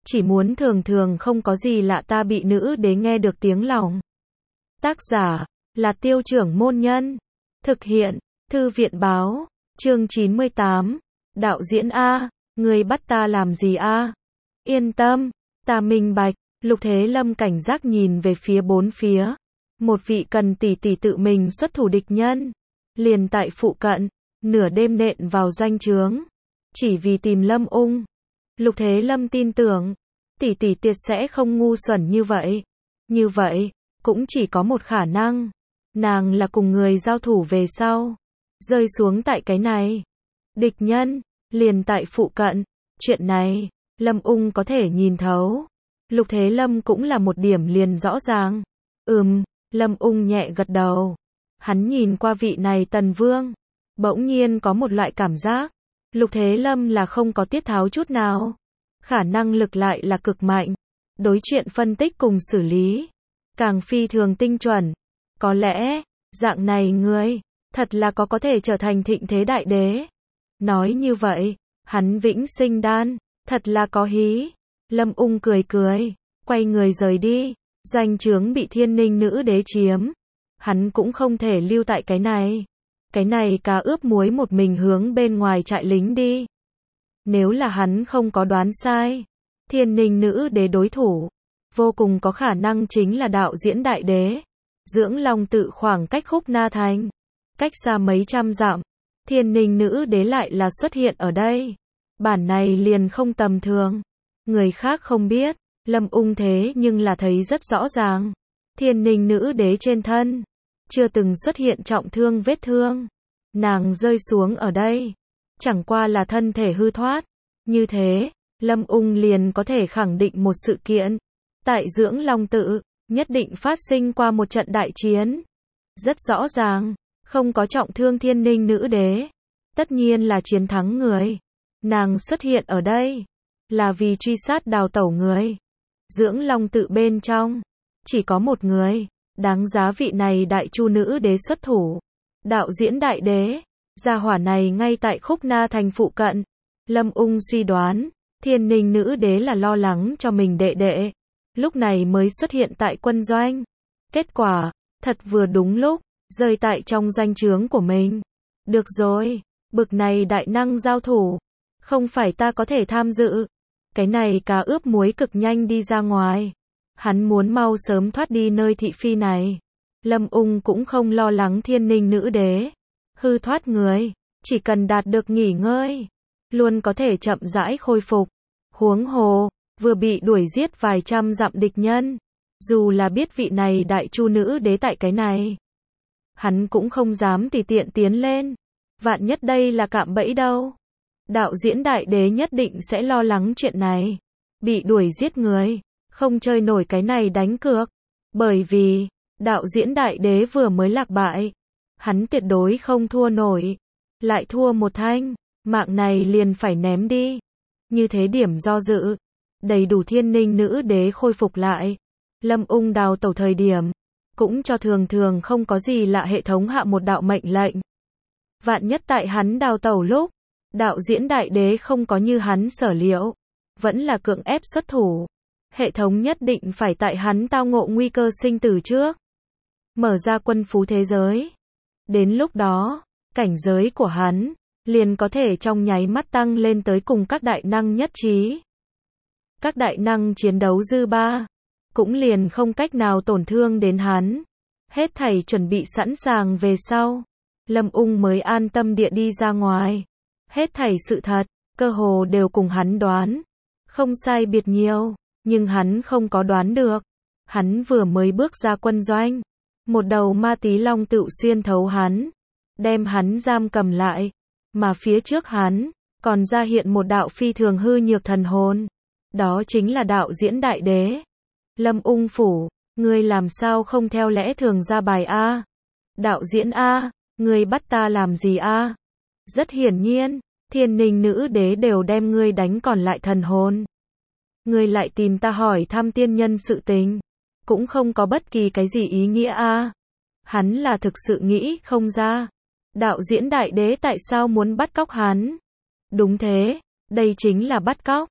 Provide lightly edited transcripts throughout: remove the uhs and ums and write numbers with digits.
chỉ muốn thường thường không có gì lạ ta bị nữ đế nghe được tiếng lòng. Tác giả là Tiêu Trưởng Môn Nhân. Thực hiện Thư viện Báo. Chương 98. Đạo diễn A, người bắt ta làm gì a? Yên tâm, ta minh bạch. Lục Thế Lâm cảnh giác nhìn về phía bốn phía. Một vị cần tỷ tỷ tự mình xuất thủ địch nhân. Liền tại phụ cận, nửa đêm nện vào doanh trướng. Chỉ vì tìm Lâm Ung. Lục Thế Lâm tin tưởng, tỷ tỷ tuyệt sẽ không ngu xuẩn như vậy. Như vậy, cũng chỉ có một khả năng. Nàng là cùng người giao thủ về sau. Rơi xuống tại cái này. Địch nhân, liền tại phụ cận. Chuyện này, Lâm Ung có thể nhìn thấu. Lục Thế Lâm cũng là một điểm liền rõ ràng. Lâm Ung nhẹ gật đầu. Hắn nhìn qua vị này Tần Vương. Bỗng nhiên có một loại cảm giác. Lục Thế Lâm là không có tiết tháo chút nào. Khả năng lực lại là cực mạnh. Đối chuyện phân tích cùng xử lý. Càng phi thường tinh chuẩn. Có lẽ, dạng này người, thật là có thể trở thành thịnh thế đại đế. Nói như vậy, hắn vĩnh sinh đan, thật là có hí. Lâm Ung cười cười, quay người rời đi. Doanh trướng bị Thiên Ninh nữ đế chiếm. Hắn cũng không thể lưu tại cái này. Cái này cá ướp muối một mình hướng bên ngoài trại lính đi. Nếu là hắn không có đoán sai, Thiên Ninh nữ đế đối thủ, vô cùng có khả năng chính là đạo diễn đại đế. Dưỡng Long tự khoảng cách Khúc Na Thành, cách xa mấy trăm dặm, Thiên Ninh nữ đế lại là xuất hiện ở đây. Bản này liền không tầm thường. Người khác không biết, Lâm Ung thế nhưng là thấy rất rõ ràng. Thiên Ninh nữ đế trên thân, chưa từng xuất hiện trọng thương vết thương. Nàng rơi xuống ở đây, chẳng qua là thân thể hư thoát. Như thế, Lâm Ung liền có thể khẳng định một sự kiện. Tại Dưỡng Long tự, nhất định phát sinh qua một trận đại chiến. Rất rõ ràng, không có trọng thương Thiên Ninh nữ đế. Tất nhiên là chiến thắng người. Nàng xuất hiện ở đây, là vì truy sát đào tẩu người. Dưỡng Long tự bên trong, chỉ có một người, đáng giá vị này đại chu nữ đế xuất thủ. Đạo diễn đại đế, gia hỏa này ngay tại Khúc Na Thành phụ cận. Lâm Ung suy đoán, Thiên Ninh nữ đế là lo lắng cho mình đệ đệ. Lúc này mới xuất hiện tại quân doanh. Kết quả, thật vừa đúng lúc, rơi tại trong doanh trướng của mình. Được rồi, bực này đại năng giao thủ, không phải ta có thể tham dự. Cái này cá ướp muối cực nhanh đi ra ngoài. Hắn muốn mau sớm thoát đi nơi thị phi này. Lâm Ung cũng không lo lắng Thiên Ninh nữ đế. Hư thoát người, chỉ cần đạt được nghỉ ngơi, luôn có thể chậm rãi khôi phục. Huống hồ, vừa bị đuổi giết vài trăm dặm địch nhân. Dù là biết vị này đại chu nữ đế tại cái này, hắn cũng không dám tùy tiện tiến lên. Vạn nhất đây là cạm bẫy đâu. Đạo diễn đại đế nhất định sẽ lo lắng chuyện này. Bị đuổi giết người, không chơi nổi cái này đánh cược. Bởi vì, đạo diễn đại đế vừa mới lạc bại. Hắn tuyệt đối không thua nổi. Lại thua một thanh, mạng này liền phải ném đi. Như thế điểm do dự, đầy đủ Thiên Ninh nữ đế khôi phục lại. Lâm Ung đào tẩu thời điểm, cũng cho thường thường không có gì lạ hệ thống hạ một đạo mệnh lệnh. Vạn nhất tại hắn đào tẩu lúc, đạo diễn đại đế không có như hắn sở liệu, vẫn là cưỡng ép xuất thủ. Hệ thống nhất định phải tại hắn tao ngộ nguy cơ sinh tử trước. Mở ra quân phú thế giới. Đến lúc đó, cảnh giới của hắn, liền có thể trong nháy mắt tăng lên tới cùng các đại năng nhất trí. Các đại năng chiến đấu dư ba, cũng liền không cách nào tổn thương đến hắn. Hết thảy chuẩn bị sẵn sàng về sau, Lâm Ung mới an tâm địa đi ra ngoài. Hết thảy sự thật, cơ hồ đều cùng hắn đoán. Không sai biệt nhiều, nhưng hắn không có đoán được. Hắn vừa mới bước ra quân doanh, một đầu ma tí long tự xuyên thấu hắn, đem hắn giam cầm lại. Mà phía trước hắn, còn ra hiện một đạo phi thường hư nhược thần hồn. Đó chính là đạo diễn đại đế. Lâm Ung phủ, ngươi làm sao không theo lẽ thường ra bài a? Đạo diễn a, ngươi bắt ta làm gì a? Rất hiển nhiên, Thiên Ninh nữ đế đều đem ngươi đánh còn lại thần hồn. Ngươi lại tìm ta hỏi thăm tiên nhân sự tình, cũng không có bất kỳ cái gì ý nghĩa a. Hắn là thực sự nghĩ không ra. Đạo diễn đại đế tại sao muốn bắt cóc hắn? Đúng thế, đây chính là bắt cóc.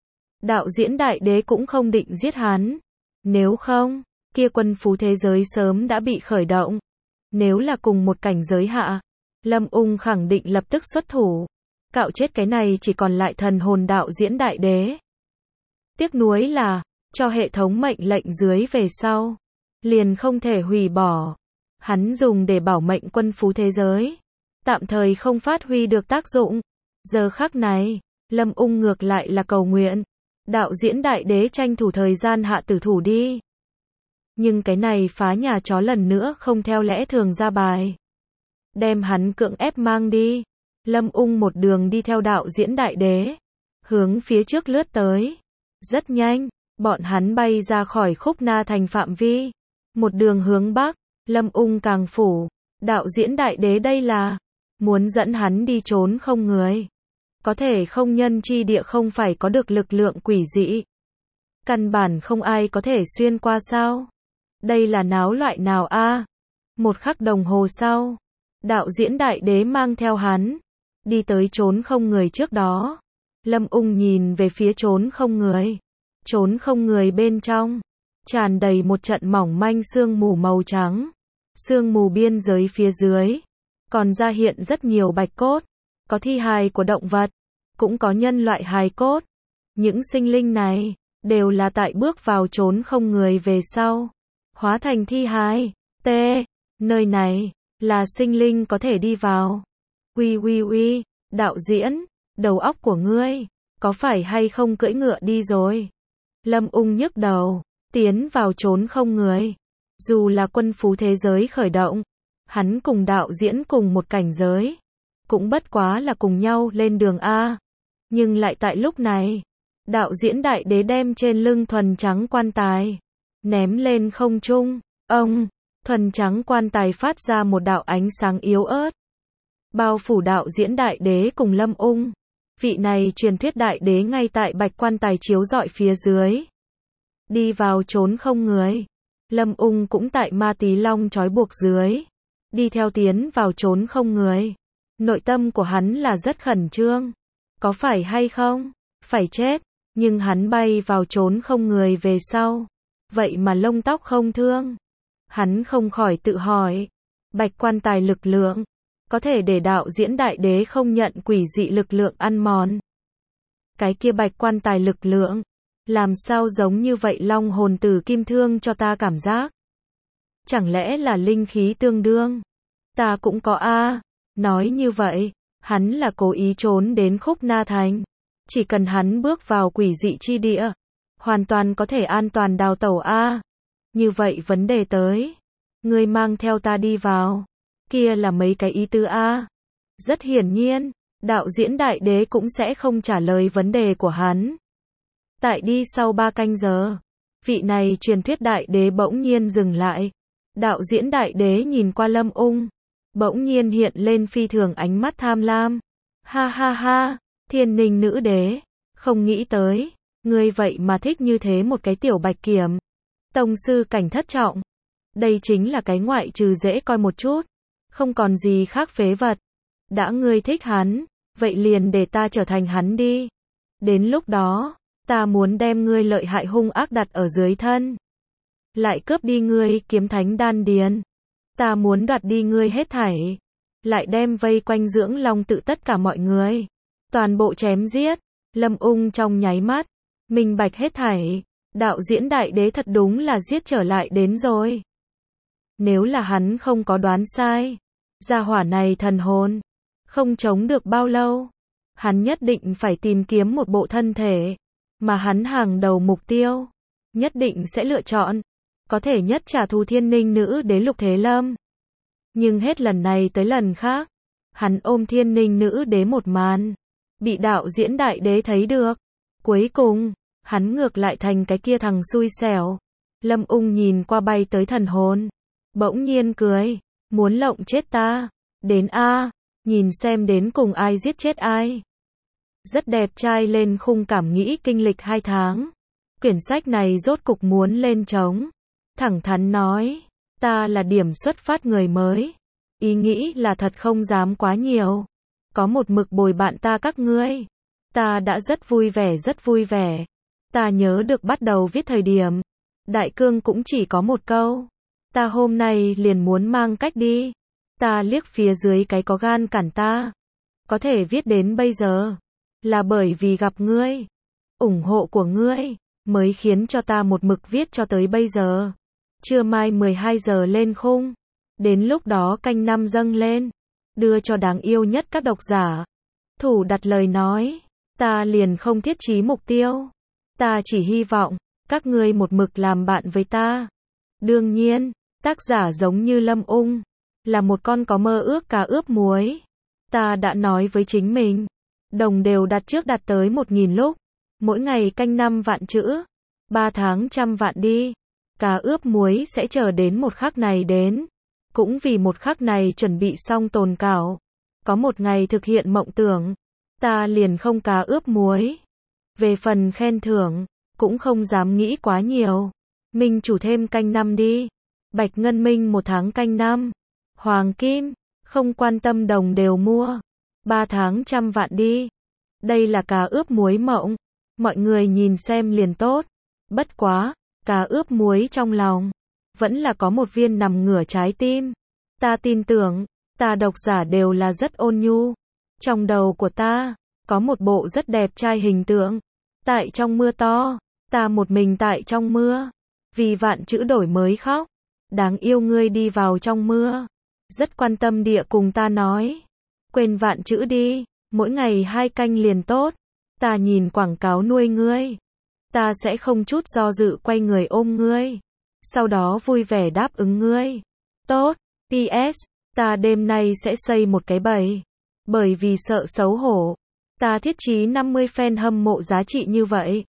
đạo diễn đại đế cũng không định giết hắn. Nếu không, kia quân phú thế giới sớm đã bị khởi động. Nếu là cùng một cảnh giới hạ, Lâm Ung khẳng định lập tức xuất thủ. Cạo chết cái này chỉ còn lại thần hồn đạo diễn đại đế. Tiếc nuối là, cho hệ thống mệnh lệnh dưới về sau, liền không thể hủy bỏ. Hắn dùng để bảo mệnh quân phú thế giới, tạm thời không phát huy được tác dụng. Giờ khắc này, Lâm Ung ngược lại là cầu nguyện, đạo diễn đại đế tranh thủ thời gian hạ tử thủ đi. Nhưng cái này phá nhà chó lần nữa không theo lẽ thường ra bài. Đem hắn cưỡng ép mang đi. Lâm Ung một đường đi theo đạo diễn đại đế, hướng phía trước lướt tới. Rất nhanh, bọn hắn bay ra khỏi Khúc Na thành phạm vi. Một đường hướng bắc, Lâm Ung càng phủ. Đạo diễn đại đế đây là muốn dẫn hắn đi trốn không người. Có thể không nhân chi địa không phải có được lực lượng quỷ dị. Căn bản không ai có thể xuyên qua sao? Đây là náo loại nào a? Một khắc đồng hồ sau, đạo diễn đại đế mang theo hắn, đi tới trốn không người trước đó. Lâm Ung nhìn về phía trốn không người. Trốn không người bên trong, tràn đầy một trận mỏng manh sương mù màu trắng. Sương mù biên giới phía dưới, còn ra hiện rất nhiều bạch cốt. Có thi hài của động vật, cũng có nhân loại hài cốt. Những sinh linh này, đều là tại bước vào trốn không người về sau, hóa thành thi hài. T. Nơi này, là sinh linh có thể đi vào. Uy, đạo diễn, đầu óc của ngươi, có phải hay không cưỡi ngựa đi rồi? Lâm Ung nhức đầu, tiến vào trốn không người. Dù là quân phú thế giới khởi động, hắn cùng đạo diễn cùng một cảnh giới, cũng bất quá là cùng nhau lên đường A. Nhưng lại tại lúc này, đạo diễn đại đế đem trên lưng thuần trắng quan tài ném lên không trung. Ông, thuần trắng quan tài phát ra một đạo ánh sáng yếu ớt, bao phủ đạo diễn đại đế cùng Lâm Ung. Vị này truyền thuyết đại đế ngay tại bạch quan tài chiếu rọi phía dưới, đi vào trốn không người. Lâm Ung cũng tại ma tí long trói buộc dưới, đi theo tiến vào trốn không người. Nội tâm của hắn là rất khẩn trương. Có phải hay không? Phải chết. Nhưng hắn bay vào trốn không người về sau, vậy mà lông tóc không thương. Hắn không khỏi tự hỏi, bạch quan tài lực lượng, có thể để đạo diễn đại đế không nhận quỷ dị lực lượng ăn mòn. Cái kia bạch quan tài lực lượng, làm sao giống như vậy long hồn tử kim thương cho ta cảm giác. Chẳng lẽ là linh khí tương đương? Ta cũng có a. Nói như vậy, hắn là cố ý trốn đến Khúc Na thành. Chỉ cần hắn bước vào quỷ dị chi địa, hoàn toàn có thể an toàn đào tẩu a. Như vậy vấn đề tới, ngươi mang theo ta đi vào, kia là mấy cái ý tứ a. Rất hiển nhiên, đạo diễn đại đế cũng sẽ không trả lời vấn đề của hắn. Tại đi sau 3 canh giờ, vị này truyền thuyết đại đế bỗng nhiên dừng lại. Đạo diễn đại đế nhìn qua Lâm Ung, bỗng nhiên hiện lên phi thường ánh mắt tham lam. Ha ha ha, Thiên Ninh nữ đế, không nghĩ tới, ngươi vậy mà thích như thế một cái tiểu bạch kiểm. Tông sư cảnh thất trọng. Đây chính là cái ngoại trừ dễ coi một chút, không còn gì khác phế vật. Đã ngươi thích hắn, vậy liền để ta trở thành hắn đi. Đến lúc đó, ta muốn đem ngươi lợi hại hung ác đặt ở dưới thân, lại cướp đi ngươi kiếm thánh đan điền. Ta muốn đoạt đi ngươi hết thảy, lại đem vây quanh dưỡng long tự tất cả mọi người, toàn bộ chém giết. Lâm Ung trong nháy mắt minh bạch hết thảy, đạo diễn đại đế thật đúng là giết trở lại đến rồi. Nếu là hắn không có đoán sai, gia hỏa này thần hồn không chống được bao lâu, hắn nhất định phải tìm kiếm một bộ thân thể, mà hắn hàng đầu mục tiêu nhất định sẽ lựa chọn có thể nhất trả thù Thiên Ninh nữ đế Lục Thế Lâm. Nhưng hết lần này tới lần khác, hắn ôm Thiên Ninh nữ đế một màn, bị đạo diễn đại đế thấy được. Cuối cùng, hắn ngược lại thành cái kia thằng xui xẻo. Lâm Ung nhìn qua bay tới thần hồn, bỗng nhiên cười, muốn lộng chết ta. Đến a, nhìn xem đến cùng ai giết chết ai. Rất đẹp trai lên khung cảm nghĩ kinh lịch 2 tháng. Quyển sách này rốt cục muốn lên trống. Thẳng thắn nói, ta là điểm xuất phát người mới. Ý nghĩ là thật không dám quá nhiều. Có một mực bồi bạn ta các ngươi. Ta đã rất vui vẻ. Ta nhớ được bắt đầu viết thời điểm, đại cương cũng chỉ có một câu. Ta hôm nay liền muốn mang cách đi. Ta liếc phía dưới cái có gan cản ta. Có thể viết đến bây giờ, là bởi vì gặp ngươi. Ủng hộ của ngươi, mới khiến cho ta một mực viết cho tới bây giờ. Trưa mai 12 giờ lên khung. Đến lúc đó canh năm dâng lên. Đưa cho đáng yêu nhất các độc giả. Thủ đặt lời nói. Ta liền không thiết chí mục tiêu. Ta chỉ hy vọng, các ngươi một mực làm bạn với ta. Đương nhiên, tác giả giống như Lâm Ung. Là một con có mơ ước cá ướp muối. Ta đã nói với chính mình. Đồng đều đặt trước đặt tới 1000 lúc. Mỗi ngày canh 5 vạn chữ. 3 tháng 100 vạn đi. Cá ướp muối sẽ chờ đến một khắc này đến. Cũng vì một khắc này chuẩn bị xong tồn cảo. Có một ngày thực hiện mộng tưởng. Ta liền không cá ướp muối. Về phần khen thưởng, cũng không dám nghĩ quá nhiều. Minh chủ thêm canh 5 đi. Bạch Ngân Minh 1 tháng canh 5. Hoàng Kim, không quan tâm đồng đều mua. 3 tháng 100 vạn đi. Đây là cá ướp muối mộng. Mọi người nhìn xem liền tốt. Bất quá, cá ướp muối trong lòng. Vẫn là có một viên nằm ngửa trái tim. Ta tin tưởng, ta độc giả đều là rất ôn nhu. Trong đầu của ta, có một bộ rất đẹp trai hình tượng. Tại trong mưa to, ta một mình tại trong mưa. Vì vạn chữ đổi mới khóc. Đáng yêu ngươi đi vào trong mưa. Rất quan tâm địa cùng ta nói. Quên vạn chữ đi, mỗi ngày 2 canh liền tốt. Ta nhìn quảng cáo nuôi ngươi. Ta sẽ không chút do dự quay người ôm ngươi. Sau đó vui vẻ đáp ứng ngươi. Tốt, PS, ta đêm nay sẽ xây một cái bầy. Bởi vì sợ xấu hổ. Ta thiết chí 50 fan hâm mộ giá trị như vậy.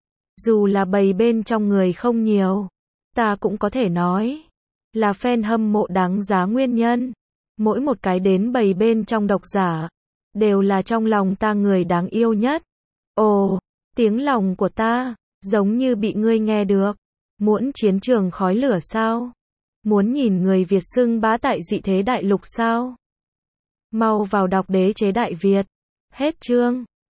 Dù là bầy bên trong người không nhiều. Ta cũng có thể nói. Là fan hâm mộ đáng giá nguyên nhân. Mỗi một cái đến bầy bên trong độc giả. Đều là trong lòng ta người đáng yêu nhất. Ồ, tiếng lòng của ta. Giống như bị ngươi nghe được. Muốn chiến trường khói lửa sao? Muốn nhìn người Việt xưng bá tại dị thế đại lục sao? Mau vào đọc Đế chế Đại Việt. Hết chương.